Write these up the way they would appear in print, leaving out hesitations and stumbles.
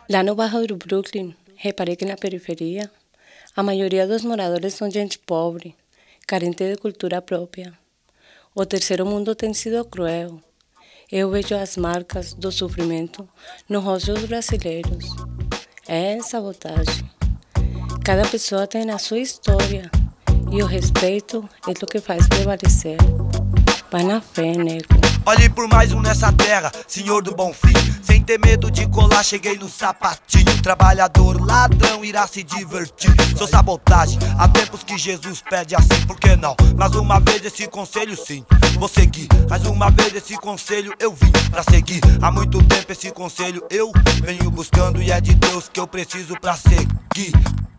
Lá no bairro do Brooklyn, reparei que na periferia, a maioria dos moradores são gente pobre, carente de cultura própria. O terceiro mundo tem sido cruel. Eu vejo as marcas do sofrimento nos rostos brasileiros. É sabotagem. Cada pessoa tem a sua história e o respeito é o que faz prevalecer. Vai na fé, nego. Olhe por mais um nessa terra, senhor do bom fim. Sem ter medo de colar, cheguei no sapatinho. Trabalhador, ladrão, irá se divertir. Sou sabotagem, há tempos que Jesus pede assim, por que não? Mais uma vez esse conselho sim, vou seguir. Mais uma vez esse conselho eu vim pra seguir. Há muito tempo esse conselho eu venho buscando, e é de Deus que eu preciso pra seguir.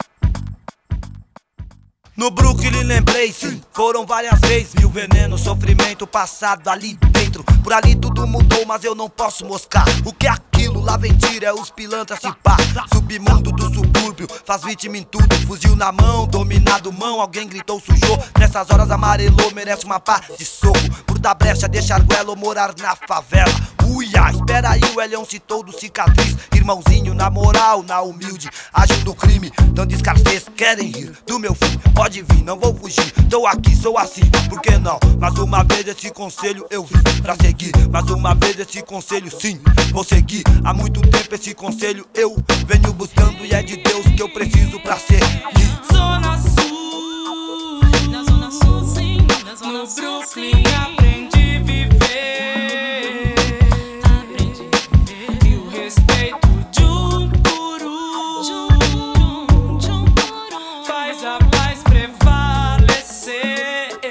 No Brooklyn lembrei, sim, foram várias vezes. Vi o veneno, sofrimento passado ali dentro. Por ali tudo mudou, mas eu não posso moscar. O que é aquilo? Lá vem tira, é os pilantras se pá. Submundo do subúrbio, faz vítima em tudo. Fuzil na mão, dominado mão, alguém gritou, sujou. Nessas horas amarelou, merece uma pá de soco. Por dar brecha, deixar goela ou morar na favela. Uia, espera aí, o Elião citou do cicatriz. Irmãozinho, na moral, na humilde, agindo do crime, dando escassez, querem rir do meu fim. Pode vir, não vou fugir, tô aqui, sou assim, por que não? Mais uma vez esse conselho eu vim pra seguir. Mais uma vez esse conselho sim, vou seguir. Há muito tempo esse conselho eu venho buscando, e é de Deus que eu preciso pra seguir. Zona Sul, na Zona Sul sim, na Zona Sul, no Brooklyn aprendi a viver. Aprendi a viver. E o respeito de um por um faz a paz prevalecer.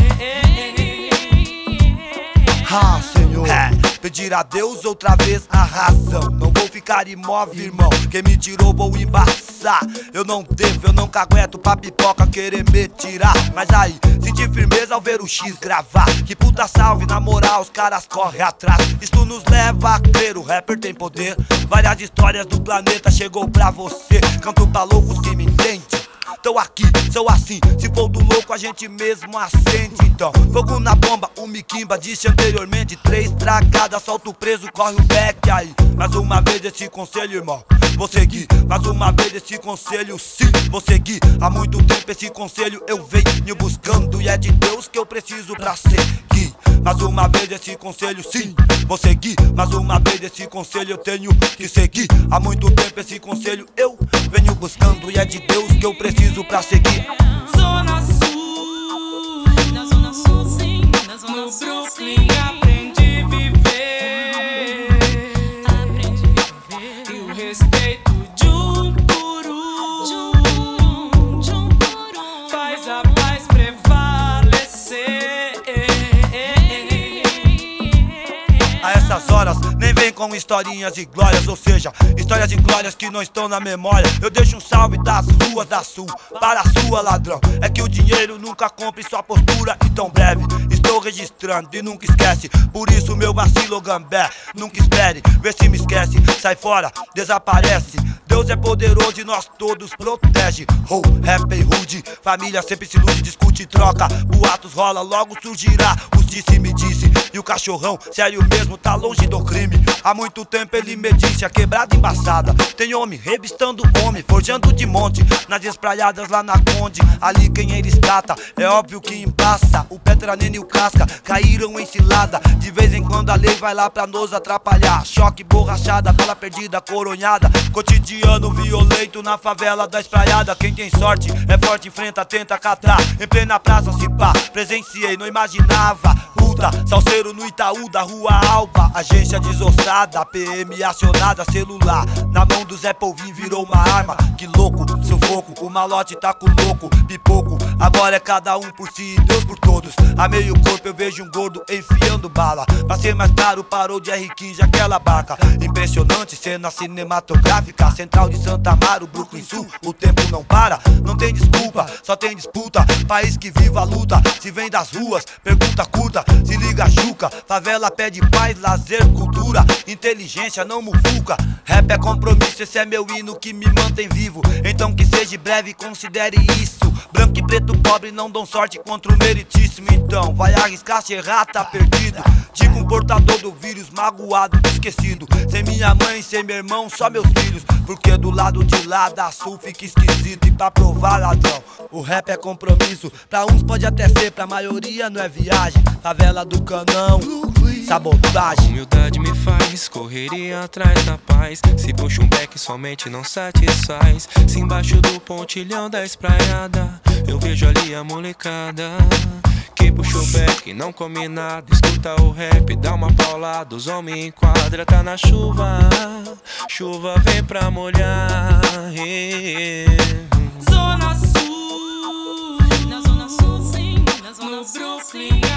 Ah, Senhor, pedir a Deus outra vez a razão. Não vou ficar imóvel, irmão, quem me tirou vou embaçar. Eu não devo, eu não cagueto pra pipoca querer me tirar. Mas aí, senti firmeza ao ver o X gravar. Que puta salve, na moral, os caras correm atrás. Isto nos leva a crer, o rapper tem poder. Várias histórias do planeta chegou pra você. Canto pra loucos que me entendem. Tô aqui, sou assim, se for do louco a gente mesmo acende. Então, fogo na bomba, o Miquimba disse anteriormente. 3 tragadas, solta o preso, corre o back aí. Mais uma vez esse conselho, irmão, vou seguir. Mais uma vez esse conselho, sim, vou seguir. Há muito tempo esse conselho eu venho buscando, e é de Deus que eu preciso pra seguir. Mais uma vez esse conselho, sim, vou seguir. Mais uma vez esse conselho eu tenho que seguir. Há muito tempo esse conselho eu venho buscando, e é de Deus que eu preciso pra seguir. Zona Sul, na Zona Sul sim, na Zona Sul, no Brooklyn aprendi a viver. Aprendi a viver. E o respeito de um por um faz a paz prevalecer. A essas horas nem vem com historinhas e glórias, ou seja, histórias e glórias que não estão na memória. Eu deixo um salve das ruas da Sul para a sua, ladrão. É que o dinheiro nunca compre sua postura, e tão breve estou registrando e nunca esquece. Por isso meu vacilo gambé, nunca espere, vê se me esquece, sai fora, desaparece. Deus é poderoso e nós todos protege. Oh, rap e rude, família sempre se ilude, discute e troca. Boatos rola, logo surgirá os disse-me disse. E o cachorrão, sério mesmo, tá longe do crime. Há muito tempo ele me disse, a quebrada embaçada. Tem homem revistando homem, forjando de monte. Nas espraiadas lá na Conde, ali quem eles cata, é óbvio que embaça. O Petra, Nene e o Casca caíram em cilada. De vez em quando a lei vai lá pra nos atrapalhar. Choque, borrachada, bala perdida, coronhada. Cotidiano violento na favela da espraiada. Quem tem sorte é forte, enfrenta, tenta catar. Em plena praça se pá, presenciei, não imaginava. Puta, salseiro no Itaú da Rua Alba. Agência desossada, PM acionada. Celular na mão do Zé Polvinho virou uma arma. Que louco, sufoco, o malote tá com louco. Pipoco, agora é cada um por si e Deus por todos. A meio corpo eu vejo um gordo enfiando bala. Pra ser mais caro parou de R15 aquela barca. Impressionante cena cinematográfica. Central de Santa Amaro, Brooklyn Sul, o tempo não para. Não tem desculpa, só tem disputa. País que viva a luta, se vem das ruas, pergunta curta. Se liga Juca, favela pede paz, lazer, cultura. Inteligência, não muvuca. Rap é compromisso, esse é meu hino que me mantém vivo. Então que seja breve, considere isso. Branco e preto pobre não dão sorte contra o meritíssimo. Então vai arriscar, se errar tá perdido. Tipo um portador do vírus, magoado, esquecido. Sem minha mãe, sem meu irmão, só meus filhos. Porque do lado de lá da sul fica esquisito. E pra provar, ladrão, o rap é compromisso. Pra uns pode até ser, pra maioria não é viagem. Favela do Canão, sabotagem. Humildade me faz correria atrás da paz. Se puxa um beck somente não satisfaz. Se embaixo do pontilhão da espraiada eu vejo ali a molecada que puxa o beck, não come nada. Escuta o rap, dá uma paulada. Os homens enquadra, tá na chuva. Chuva vem pra molhar. Zona Sul, na Zona Sul sim, na Zona Sul sim.